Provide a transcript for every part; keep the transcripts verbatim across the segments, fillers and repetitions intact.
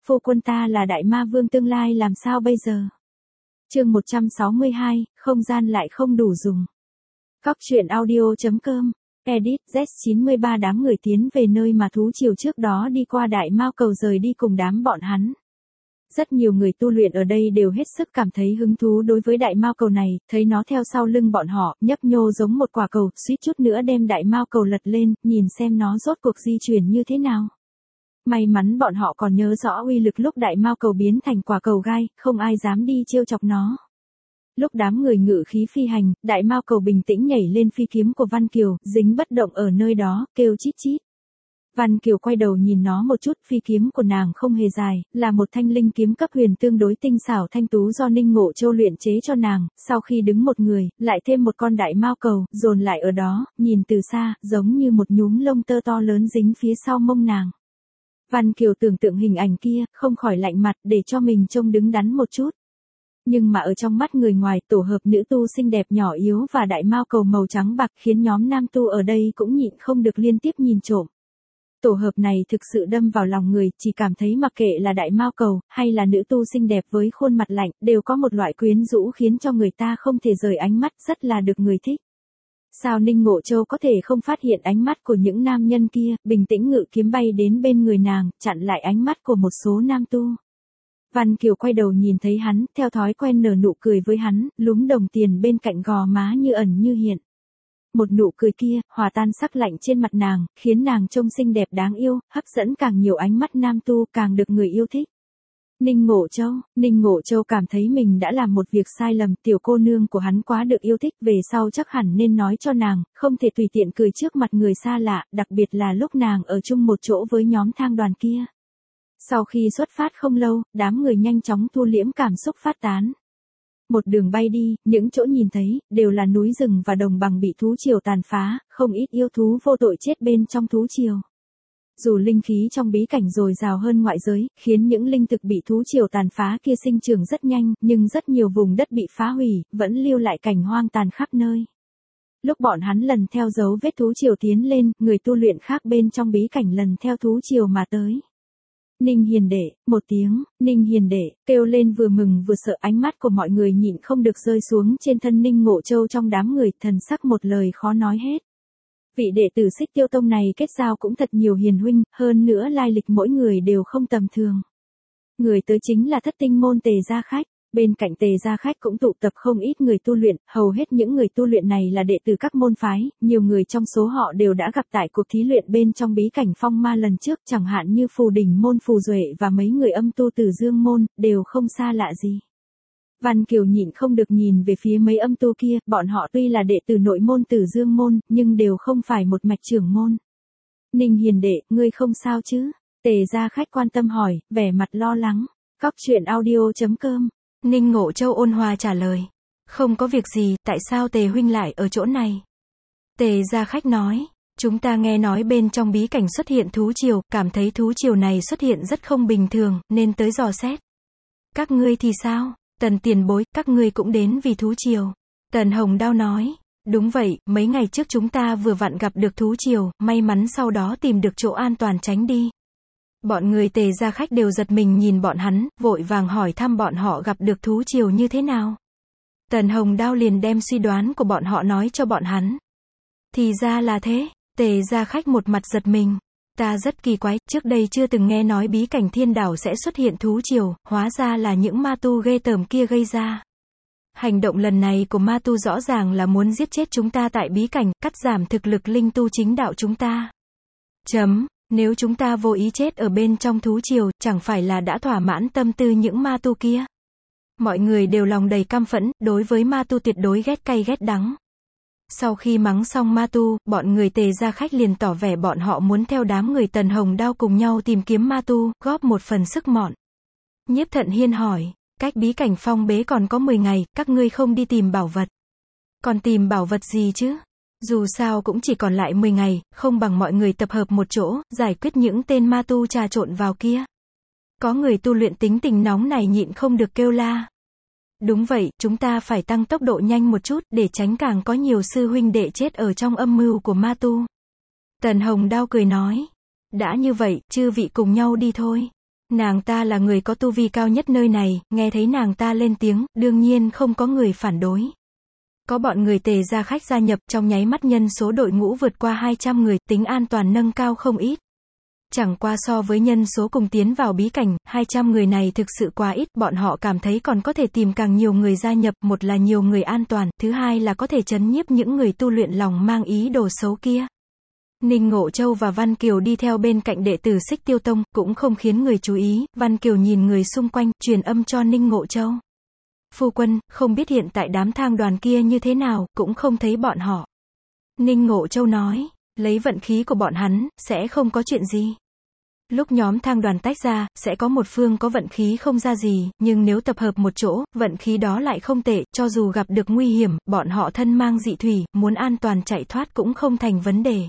phu quân ta là đại ma vương tương lai làm sao bây giờ? Chương một trăm sáu mươi hai, không gian lại không đủ dùng. Góc truyện audio.com, edit, Z chín mươi ba đám người tiến về nơi mà thú triều trước đó đi qua đại mao cầu rời đi cùng đám bọn hắn. Rất nhiều người tu luyện ở đây đều hết sức cảm thấy hứng thú đối với đại mao cầu này, thấy nó theo sau lưng bọn họ, nhấp nhô giống một quả cầu, suýt chút nữa đem đại mao cầu lật lên, nhìn xem nó rốt cuộc di chuyển như thế nào. May mắn bọn họ còn nhớ rõ uy lực lúc đại mao cầu biến thành quả cầu gai, không ai dám đi trêu chọc nó. Lúc đám người ngự khí phi hành, đại mao cầu bình tĩnh nhảy lên phi kiếm của Văn Kiều, dính bất động ở nơi đó, kêu chít chít. Văn Kiều quay đầu nhìn nó một chút, phi kiếm của nàng không hề dài, là một thanh linh kiếm cấp huyền tương đối tinh xảo thanh tú do Ninh Ngộ Châu luyện chế cho nàng, sau khi đứng một người, lại thêm một con đại mao cầu, dồn lại ở đó, nhìn từ xa, giống như một nhúm lông tơ to lớn dính phía sau mông nàng. Văn Kiều tưởng tượng hình ảnh kia, không khỏi lạnh mặt để cho mình trông đứng đắn một chút. Nhưng mà ở trong mắt người ngoài, tổ hợp nữ tu xinh đẹp nhỏ yếu và đại mao cầu màu trắng bạc khiến nhóm nam tu ở đây cũng nhịn không được liên tiếp nhìn trộm. Tổ hợp này thực sự đâm vào lòng người, chỉ cảm thấy mặc kệ là đại mao cầu, hay là nữ tu xinh đẹp với khuôn mặt lạnh, đều có một loại quyến rũ khiến cho người ta không thể rời ánh mắt, rất là được người thích. Sao Ninh Ngộ Châu có thể không phát hiện ánh mắt của những nam nhân kia, bình tĩnh ngự kiếm bay đến bên người nàng, chặn lại ánh mắt của một số nam tu. Văn Kiều quay đầu nhìn thấy hắn, theo thói quen nở nụ cười với hắn, lúm đồng tiền bên cạnh gò má như ẩn như hiện. Một nụ cười kia, hòa tan sắc lạnh trên mặt nàng, khiến nàng trông xinh đẹp đáng yêu, hấp dẫn càng nhiều ánh mắt nam tu, càng được người yêu thích. Ninh Ngộ Châu, Ninh Ngộ Châu cảm thấy mình đã làm một việc sai lầm, tiểu cô nương của hắn quá được yêu thích, về sau chắc hẳn nên nói cho nàng, không thể tùy tiện cười trước mặt người xa lạ, đặc biệt là lúc nàng ở chung một chỗ với nhóm thang đoàn kia. Sau khi xuất phát không lâu, đám người nhanh chóng thu liễm cảm xúc phát tán. Một đường bay đi, những chỗ nhìn thấy, đều là núi rừng và đồng bằng bị thú triều tàn phá, không ít yêu thú vô tội chết bên trong thú triều. Dù linh khí trong bí cảnh dồi dào hơn ngoại giới, khiến những linh thực bị thú triều tàn phá kia sinh trưởng rất nhanh, nhưng rất nhiều vùng đất bị phá hủy, vẫn lưu lại cảnh hoang tàn khắp nơi. Lúc bọn hắn lần theo dấu vết thú triều tiến lên, người tu luyện khác bên trong bí cảnh lần theo thú triều mà tới. Ninh Hiền Đệ, một tiếng, Ninh Hiền Đệ, kêu lên vừa mừng vừa sợ, ánh mắt của mọi người nhịn không được rơi xuống trên thân Ninh Ngộ Châu trong đám người, thần sắc một lời khó nói hết. Vị đệ tử Xích Tiêu Tông này kết giao cũng thật nhiều hiền huynh, hơn nữa lai lịch mỗi người đều không tầm thường. Người tới chính là Thất Tinh môn Tề Gia Khách. Bên cạnh Tề Gia Khách cũng tụ tập không ít người tu luyện, hầu hết những người tu luyện này là đệ tử các môn phái, nhiều người trong số họ đều đã gặp tại cuộc thí luyện bên trong bí cảnh phong ma lần trước, chẳng hạn như Phù Đỉnh môn Phù Duệ và mấy người âm tu từ Dương môn, đều không xa lạ gì. Văn Kiều nhịn không được nhìn về phía mấy âm tu kia, bọn họ tuy là đệ tử nội môn Tử Dương môn, nhưng đều không phải một mạch trưởng môn. Ninh Hiền Đệ, ngươi không sao chứ? Tề Gia Khách quan tâm hỏi, vẻ mặt lo lắng. Góc truyện audio.com. Ninh Ngộ Châu ôn hòa trả lời. Không có việc gì, tại sao Tề huynh lại ở chỗ này? Tề Gia Khách nói, chúng ta nghe nói bên trong bí cảnh xuất hiện thú triều, cảm thấy thú triều này xuất hiện rất không bình thường, nên tới dò xét. Các ngươi thì sao? Tần tiền bối, các ngươi cũng đến vì thú triều. Tần Hồng Đao nói, đúng vậy, mấy ngày trước chúng ta vừa vặn gặp được thú triều, may mắn sau đó tìm được chỗ an toàn tránh đi. Bọn người Tề Gia Khách đều giật mình nhìn bọn hắn, vội vàng hỏi thăm bọn họ gặp được thú triều như thế nào. Tần Hồng Đao liền đem suy đoán của bọn họ nói cho bọn hắn. Thì ra là thế, Tề Gia Khách một mặt giật mình. Ta rất kỳ quái, trước đây chưa từng nghe nói bí cảnh thiên đảo sẽ xuất hiện thú triều, hóa ra là những ma tu ghê tởm kia gây ra. Hành động lần này của ma tu rõ ràng là muốn giết chết chúng ta tại bí cảnh, cắt giảm thực lực linh tu chính đạo chúng ta. Chấm. Nếu chúng ta vô ý chết ở bên trong thú triều, chẳng phải là đã thỏa mãn tâm tư những ma tu kia. Mọi người đều lòng đầy căm phẫn, đối với ma tu tuyệt đối ghét cay ghét đắng. Sau khi mắng xong ma tu, bọn người Tề Gia Khách liền tỏ vẻ bọn họ muốn theo đám người Tần Hồng Đao cùng nhau tìm kiếm ma tu, góp một phần sức mọn. Nhiếp Thận Hiên hỏi, cách bí cảnh phong bế còn có mười ngày, các ngươi không đi tìm bảo vật. Còn tìm bảo vật gì chứ? Dù sao cũng chỉ còn lại mười ngày, không bằng mọi người tập hợp một chỗ, giải quyết những tên ma tu trà trộn vào kia. Có người tu luyện tính tình nóng này nhịn không được kêu la. Đúng vậy, chúng ta phải tăng tốc độ nhanh một chút, để tránh càng có nhiều sư huynh đệ chết ở trong âm mưu của ma tu. Tần Hồng Đao cười nói. Đã như vậy, chư vị cùng nhau đi thôi. Nàng ta là người có tu vi cao nhất nơi này, nghe thấy nàng ta lên tiếng, đương nhiên không có người phản đối. Có bọn người Tề gia khách gia nhập, trong nháy mắt nhân số đội ngũ vượt qua hai trăm người, tính an toàn nâng cao không ít. Chẳng qua so với nhân số cùng tiến vào bí cảnh, hai trăm người này thực sự quá ít, bọn họ cảm thấy còn có thể tìm càng nhiều người gia nhập, một là nhiều người an toàn, thứ hai là có thể trấn nhiếp những người tu luyện lòng mang ý đồ xấu kia. Ninh Ngộ Châu và Văn Kiều đi theo bên cạnh đệ tử Xích Tiêu Tông, cũng không khiến người chú ý, Văn Kiều nhìn người xung quanh, truyền âm cho Ninh Ngộ Châu. Phu quân, không biết hiện tại đám thang đoàn kia như thế nào, cũng không thấy bọn họ. Ninh Ngộ Châu nói, lấy vận khí của bọn hắn, sẽ không có chuyện gì. Lúc nhóm thang đoàn tách ra, sẽ có một phương có vận khí không ra gì, nhưng nếu tập hợp một chỗ, vận khí đó lại không tệ, cho dù gặp được nguy hiểm, bọn họ thân mang dị thủy, muốn an toàn chạy thoát cũng không thành vấn đề.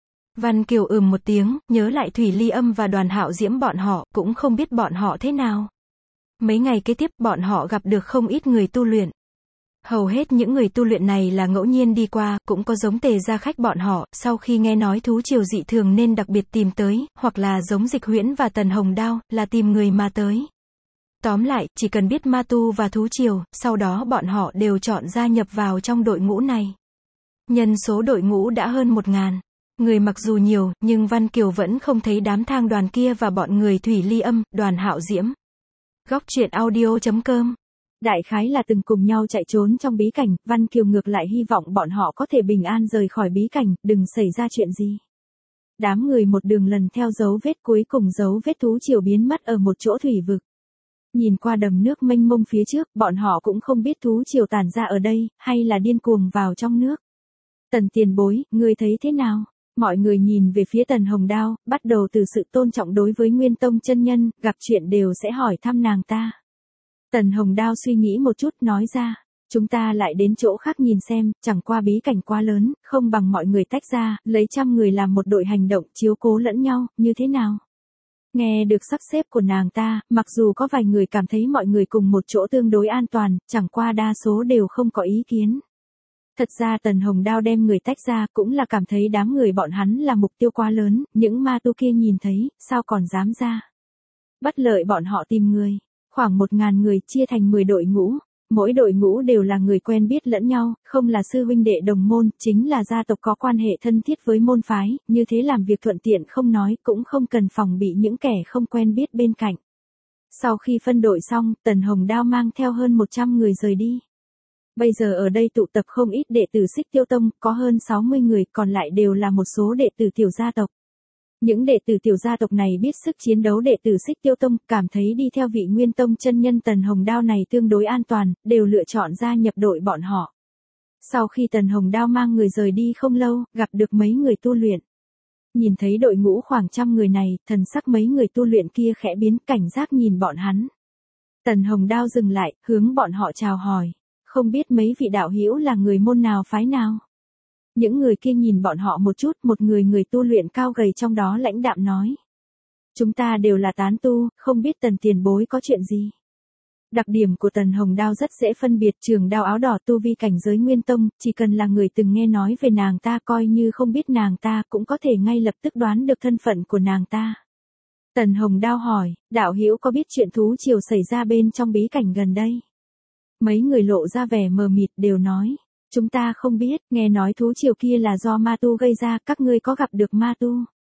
Văn Kiều ừm một tiếng, nhớ lại Thủy Ly Âm và Đoàn Hạo Diễm bọn họ, cũng không biết bọn họ thế nào. Mấy ngày kế tiếp, bọn họ gặp được không ít người tu luyện. Hầu hết những người tu luyện này là ngẫu nhiên đi qua, cũng có giống Tề gia khách bọn họ, sau khi nghe nói thú triều dị thường nên đặc biệt tìm tới, hoặc là giống Dịch Huyễn và Tần Hồng Đao, là tìm người mà tới. Tóm lại, chỉ cần biết ma tu và thú triều, sau đó bọn họ đều chọn gia nhập vào trong đội ngũ này. Nhân số đội ngũ đã hơn một ngàn. Người mặc dù nhiều, nhưng Văn Kiều vẫn không thấy đám thang đoàn kia và bọn người Thủy Ly Âm, Đoàn Hạo Diễm. Góc truyện audio chấm com. Đại khái là từng cùng nhau chạy trốn trong bí cảnh, Văn Kiều ngược lại hy vọng bọn họ có thể bình an rời khỏi bí cảnh, đừng xảy ra chuyện gì. Đám người một đường lần theo dấu vết, cuối cùng dấu vết thú triều biến mất ở một chỗ thủy vực. Nhìn qua đầm nước mênh mông phía trước, bọn họ cũng không biết thú triều tản ra ở đây, hay là điên cuồng vào trong nước. Tần tiền bối, ngươi thấy thế nào? Mọi người nhìn về phía Tần Hồng Đao, bắt đầu từ sự tôn trọng đối với Nguyên Tông chân nhân, gặp chuyện đều sẽ hỏi thăm nàng ta. Tần Hồng Đao suy nghĩ một chút, nói ra, chúng ta lại đến chỗ khác nhìn xem, chẳng qua bí cảnh quá lớn, không bằng mọi người tách ra, lấy trăm người làm một đội hành động, chiếu cố lẫn nhau, như thế nào? Nghe được sắp xếp của nàng ta, mặc dù có vài người cảm thấy mọi người cùng một chỗ tương đối an toàn, chẳng qua đa số đều không có ý kiến. Thật ra Tần Hồng Đao đem người tách ra cũng là cảm thấy đám người bọn hắn là mục tiêu quá lớn, những ma tu kia nhìn thấy, sao còn dám ra. Bất lợi bọn họ tìm người, khoảng một ngàn người chia thành mười đội ngũ, mỗi đội ngũ đều là người quen biết lẫn nhau, không là sư huynh đệ đồng môn, chính là gia tộc có quan hệ thân thiết với môn phái, như thế làm việc thuận tiện không nói, cũng không cần phòng bị những kẻ không quen biết bên cạnh. Sau khi phân đội xong, Tần Hồng Đao mang theo hơn một trăm người rời đi. Bây giờ ở đây tụ tập không ít đệ tử Xích Tiêu Tông, có hơn sáu mươi người, còn lại đều là một số đệ tử tiểu gia tộc. Những đệ tử tiểu gia tộc này biết sức chiến đấu đệ tử Xích Tiêu Tông, cảm thấy đi theo vị Nguyên Tông chân nhân Tần Hồng Đao này tương đối an toàn, đều lựa chọn gia nhập đội bọn họ. Sau khi Tần Hồng Đao mang người rời đi không lâu, gặp được mấy người tu luyện. Nhìn thấy đội ngũ khoảng trăm người này, thần sắc mấy người tu luyện kia khẽ biến, cảnh giác nhìn bọn hắn. Tần Hồng Đao dừng lại, hướng bọn họ chào hỏi. Không biết mấy vị đạo hữu là người môn nào phái nào? Những người kia nhìn bọn họ một chút, một người người tu luyện cao gầy trong đó lãnh đạm nói. Chúng ta đều là tán tu, không biết Tần tiền bối có chuyện gì. Đặc điểm của Tần Hồng Đao rất dễ phân biệt, trường đao áo đỏ tu vi cảnh giới Nguyên Tông, chỉ cần là người từng nghe nói về nàng ta, coi như không biết nàng ta cũng có thể ngay lập tức đoán được thân phận của nàng ta. Tần Hồng Đao hỏi, đạo hữu có biết chuyện thú triều xảy ra bên trong bí cảnh gần đây? Mấy người lộ ra vẻ mờ mịt đều nói, chúng ta không biết, nghe nói thú triều kia là do ma tu gây ra, các ngươi có gặp được ma tu?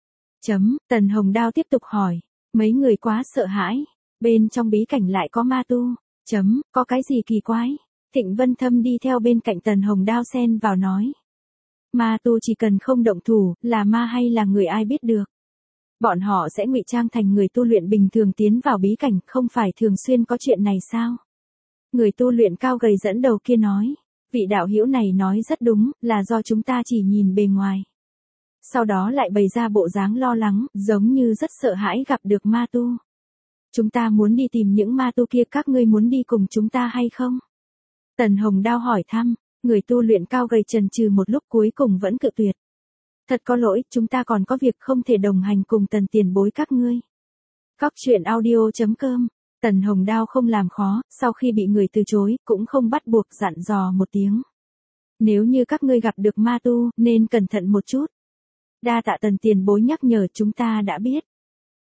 Chấm, Tần Hồng Đao tiếp tục hỏi, mấy người quá sợ hãi, bên trong bí cảnh lại có ma tu, chấm, có cái gì kỳ quái? Thịnh Vân Thâm đi theo bên cạnh Tần Hồng Đao xen vào nói, ma tu chỉ cần không động thủ, là ma hay là người ai biết được. Bọn họ sẽ ngụy trang thành người tu luyện bình thường tiến vào bí cảnh, không phải thường xuyên có chuyện này sao? Người tu luyện cao gầy dẫn đầu kia nói, vị đạo hữu này nói rất đúng, là do chúng ta chỉ nhìn bề ngoài. Sau đó lại bày ra bộ dáng lo lắng, giống như rất sợ hãi gặp được ma tu. Chúng ta muốn đi tìm những ma tu kia, các ngươi muốn đi cùng chúng ta hay không? Tần Hồng Đao hỏi thăm, người tu luyện cao gầy chần chừ một lúc cuối cùng vẫn cự tuyệt. Thật có lỗi, chúng ta còn có việc không thể đồng hành cùng Tần tiền bối các ngươi. Góc truyện audio chấm com. Tần Hồng Đao không làm khó, sau khi bị người từ chối, cũng không bắt buộc, dặn dò một tiếng. Nếu như các ngươi gặp được ma tu, nên cẩn thận một chút. Đa tạ Tần tiền bối nhắc nhở, chúng ta đã biết.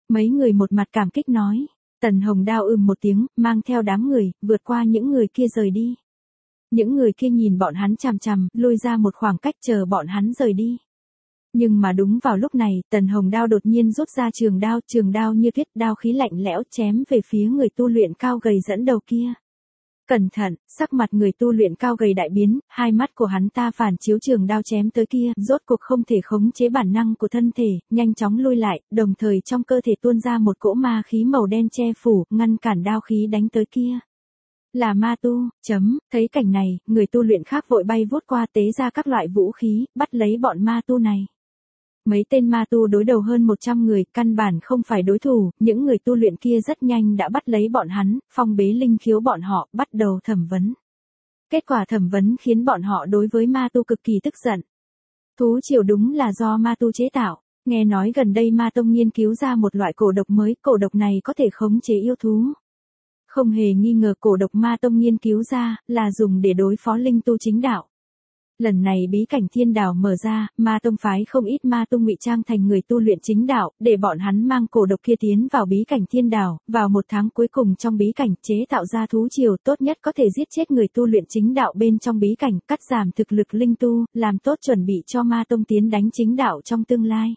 Mấy người một mặt cảm kích nói. Tần Hồng Đao ừm một tiếng, mang theo đám người, vượt qua những người kia rời đi. Những người kia nhìn bọn hắn chằm chằm, lui ra một khoảng cách chờ bọn hắn rời đi. Nhưng mà đúng vào lúc này, Tần Hồng Đao đột nhiên rút ra trường đao, trường đao như tuyết, đao khí lạnh lẽo chém về phía người tu luyện cao gầy dẫn đầu kia. Cẩn thận, sắc mặt người tu luyện cao gầy đại biến, hai mắt của hắn ta phản chiếu trường đao chém tới kia, rốt cuộc không thể khống chế bản năng của thân thể, nhanh chóng lui lại, đồng thời trong cơ thể tuôn ra một cỗ ma khí màu đen che phủ, ngăn cản đao khí đánh tới kia. Là ma tu, chấm, thấy cảnh này, người tu luyện khác vội bay vút qua tế ra các loại vũ khí, bắt lấy bọn ma tu này. Mấy tên ma tu đối đầu hơn một trăm người, căn bản không phải đối thủ, những người tu luyện kia rất nhanh đã bắt lấy bọn hắn, phong bế linh khiếu bọn họ, bắt đầu thẩm vấn. Kết quả thẩm vấn khiến bọn họ đối với ma tu cực kỳ tức giận. Thú triều đúng là do ma tu chế tạo, nghe nói gần đây ma tông nghiên cứu ra một loại cổ độc mới, cổ độc này có thể khống chế yêu thú. Không hề nghi ngờ cổ độc ma tông nghiên cứu ra, là dùng để đối phó linh tu chính đạo. Lần này bí cảnh thiên đảo mở ra, ma tông phái không ít ma tu ngụy trang thành người tu luyện chính đạo, để bọn hắn mang cổ độc kia tiến vào bí cảnh thiên đảo, vào một tháng cuối cùng trong bí cảnh chế tạo ra thú triều tốt nhất có thể giết chết người tu luyện chính đạo bên trong bí cảnh, cắt giảm thực lực linh tu, làm tốt chuẩn bị cho ma tông tiến đánh chính đạo trong tương lai.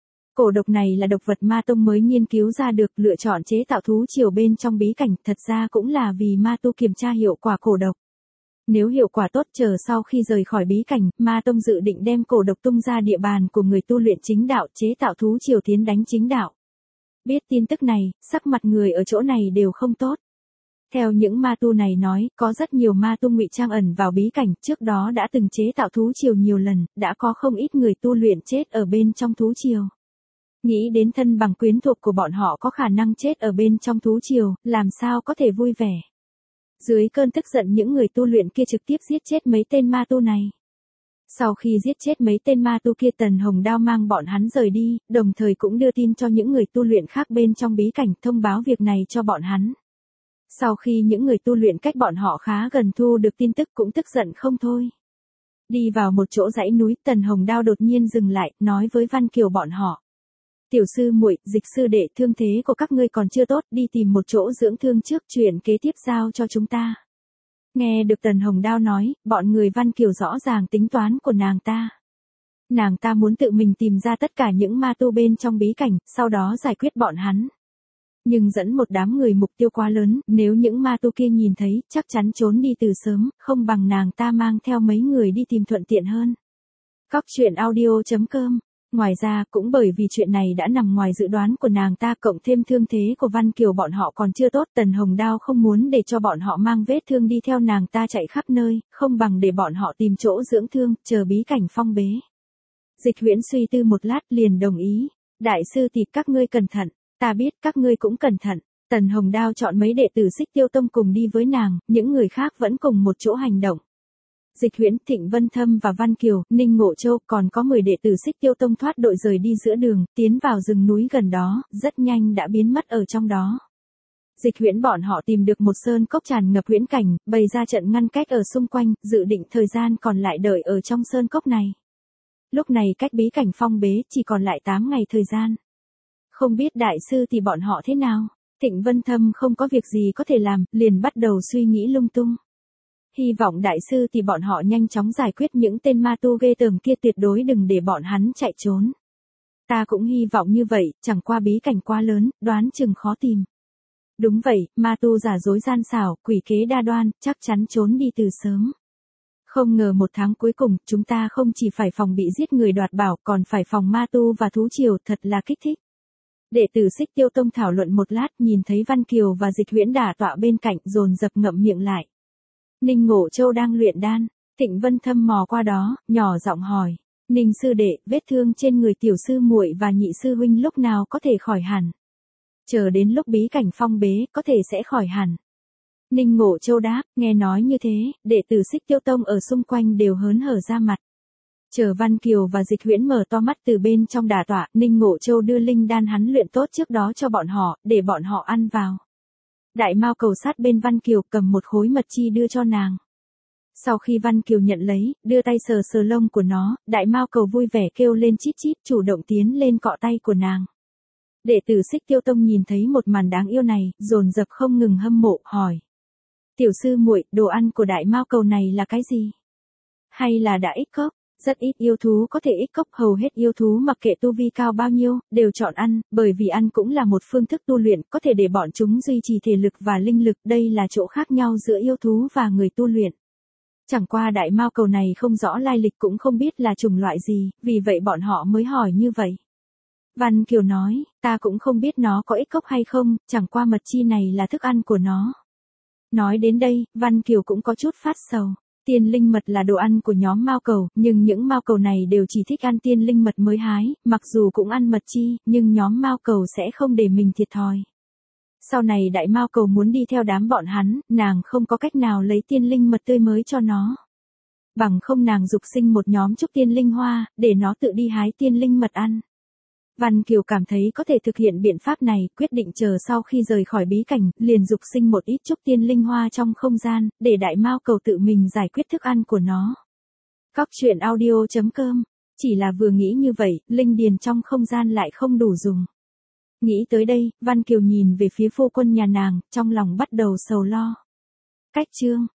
Cổ độc này là độc vật ma tông mới nghiên cứu ra được, lựa chọn chế tạo thú triều bên trong bí cảnh, thật ra cũng là vì ma tu kiểm tra hiệu quả cổ độc. Nếu hiệu quả tốt, chờ sau khi rời khỏi bí cảnh, ma tông dự định đem cổ độc tung ra địa bàn của người tu luyện chính đạo, chế tạo thú triều tiến đánh chính đạo. Biết tin tức này, sắc mặt người ở chỗ này đều không tốt. Theo những ma tu này nói, có rất nhiều ma tu ngụy trang ẩn vào bí cảnh, trước đó đã từng chế tạo thú triều nhiều lần, đã có không ít người tu luyện chết ở bên trong thú triều. Nghĩ đến thân bằng quyến thuộc của bọn họ có khả năng chết ở bên trong thú triều, làm sao có thể vui vẻ. Dưới cơn tức giận những người tu luyện kia trực tiếp giết chết mấy tên ma tu này. Sau khi giết chết mấy tên ma tu kia, Tần Hồng Đao mang bọn hắn rời đi, đồng thời cũng đưa tin cho những người tu luyện khác bên trong bí cảnh, thông báo việc này cho bọn hắn. Sau khi những người tu luyện cách bọn họ khá gần thu được tin tức cũng tức giận không thôi. Đi vào một chỗ dãy núi, Tần Hồng Đao đột nhiên dừng lại, nói với Văn Kiều bọn họ. Tiểu sư muội, Dịch sư đệ, thương thế của các ngươi còn chưa tốt, đi tìm một chỗ dưỡng thương trước, chuyện kế tiếp giao cho chúng ta. Nghe được Tần Hồng Đao nói, bọn người Văn Kiều rõ ràng tính toán của nàng ta. Nàng ta muốn tự mình tìm ra tất cả những ma tu bên trong bí cảnh, sau đó giải quyết bọn hắn. Nhưng dẫn một đám người mục tiêu quá lớn, nếu những ma tu kia nhìn thấy, chắc chắn trốn đi từ sớm, không bằng nàng ta mang theo mấy người đi tìm thuận tiện hơn. Cóc truyện audio chấm com. Ngoài ra, cũng bởi vì chuyện này đã nằm ngoài dự đoán của nàng ta, cộng thêm thương thế của Văn Kiều bọn họ còn chưa tốt, Tần Hồng Đao không muốn để cho bọn họ mang vết thương đi theo nàng ta chạy khắp nơi, không bằng để bọn họ tìm chỗ dưỡng thương, chờ bí cảnh phong bế. Dịch Huyễn suy tư một lát liền đồng ý. Đại sư thì các ngươi cẩn thận, ta biết các ngươi cũng cẩn thận. Tần Hồng Đao chọn mấy đệ tử Xích Tiêu Tông cùng đi với nàng, những người khác vẫn cùng một chỗ hành động. Dịch Huyễn, Thịnh Vân Thâm và Văn Kiều, Ninh Ngộ Châu còn có mười đệ tử Xích Tiêu Tông thoát đội rời đi giữa đường, tiến vào rừng núi gần đó, rất nhanh đã biến mất ở trong đó. Dịch Huyễn bọn họ tìm được một sơn cốc tràn ngập huyễn cảnh, bày ra trận ngăn cách ở xung quanh, dự định thời gian còn lại đợi ở trong sơn cốc này. Lúc này cách bí cảnh phong bế chỉ còn lại tám ngày thời gian. Không biết đại sư thì bọn họ thế nào? Thịnh Vân Thâm không có việc gì có thể làm, liền bắt đầu suy nghĩ lung tung. Hy vọng đại sư thì bọn họ nhanh chóng giải quyết những tên ma tu ghê tởm kia, tuyệt đối đừng để bọn hắn chạy trốn. Ta cũng hy vọng như vậy, chẳng qua bí cảnh quá lớn, đoán chừng khó tìm. Đúng vậy, ma tu giả dối gian xảo, quỷ kế đa đoan, chắc chắn trốn đi từ sớm. Không ngờ một tháng cuối cùng, chúng ta không chỉ phải phòng bị giết người đoạt bảo, còn phải phòng ma tu và thú triều, thật là kích thích. Đệ tử Xích Tiêu Tông thảo luận một lát, nhìn thấy Văn Kiều và Dịch Huyễn đả tọa bên cạnh, dồn dập ngậm miệng lại. Ninh Ngộ Châu đang luyện đan, Thịnh Vân Thâm mò qua đó, nhỏ giọng hỏi. Ninh sư đệ, vết thương trên người tiểu sư muội và nhị sư huynh lúc nào có thể khỏi hẳn? Chờ đến lúc bí cảnh phong bế, có thể sẽ khỏi hẳn. Ninh Ngộ Châu đáp, nghe nói như thế, đệ tử Xích Tiêu Tông ở xung quanh đều hớn hở ra mặt. Chờ Văn Kiều và Dịch Huyễn mở to mắt từ bên trong đả tọa, Ninh Ngộ Châu đưa linh đan hắn luyện tốt trước đó cho bọn họ, để bọn họ ăn vào. Đại Mao Cầu sát bên Văn Kiều cầm một khối mật chi đưa cho nàng. Sau khi Văn Kiều nhận lấy, đưa tay sờ sờ lông của nó, Đại Mao Cầu vui vẻ kêu lên chít chít, chủ động tiến lên cọ tay của nàng. Đệ tử Xích Tiêu Tông nhìn thấy một màn đáng yêu này, dồn dập không ngừng hâm mộ, hỏi. Tiểu sư muội, đồ ăn của đại mao cầu này là cái gì? Hay là đã ích cốc? Rất ít yêu thú có thể ích cốc, hầu hết yêu thú mặc kệ tu vi cao bao nhiêu, đều chọn ăn, bởi vì ăn cũng là một phương thức tu luyện, có thể để bọn chúng duy trì thể lực và linh lực, đây là chỗ khác nhau giữa yêu thú và người tu luyện. Chẳng qua đại mao cầu này không rõ lai lịch cũng không biết là chủng loại gì, vì vậy bọn họ mới hỏi như vậy. Văn Kiều nói, ta cũng không biết nó có ích cốc hay không, chẳng qua mật chi này là thức ăn của nó. Nói đến đây, Văn Kiều cũng có chút phát sầu. Tiên linh mật là đồ ăn của nhóm mao cầu, nhưng những mao cầu này đều chỉ thích ăn tiên linh mật mới hái, mặc dù cũng ăn mật chi, nhưng nhóm mao cầu sẽ không để mình thiệt thòi. Sau này đại mao cầu muốn đi theo đám bọn hắn, nàng không có cách nào lấy tiên linh mật tươi mới cho nó. Bằng không nàng dục sinh một nhóm trúc tiên linh hoa, để nó tự đi hái tiên linh mật ăn. Văn Kiều cảm thấy có thể thực hiện biện pháp này, quyết định chờ sau khi rời khỏi bí cảnh, liền dục sinh một ít trúc tiên linh hoa trong không gian, để đại mao cầu tự mình giải quyết thức ăn của nó. Cóc truyện audio chấm com. Chỉ là vừa nghĩ như vậy, linh điền trong không gian lại không đủ dùng. Nghĩ tới đây, Văn Kiều nhìn về phía phu quân nhà nàng, trong lòng bắt đầu sầu lo. Cách chương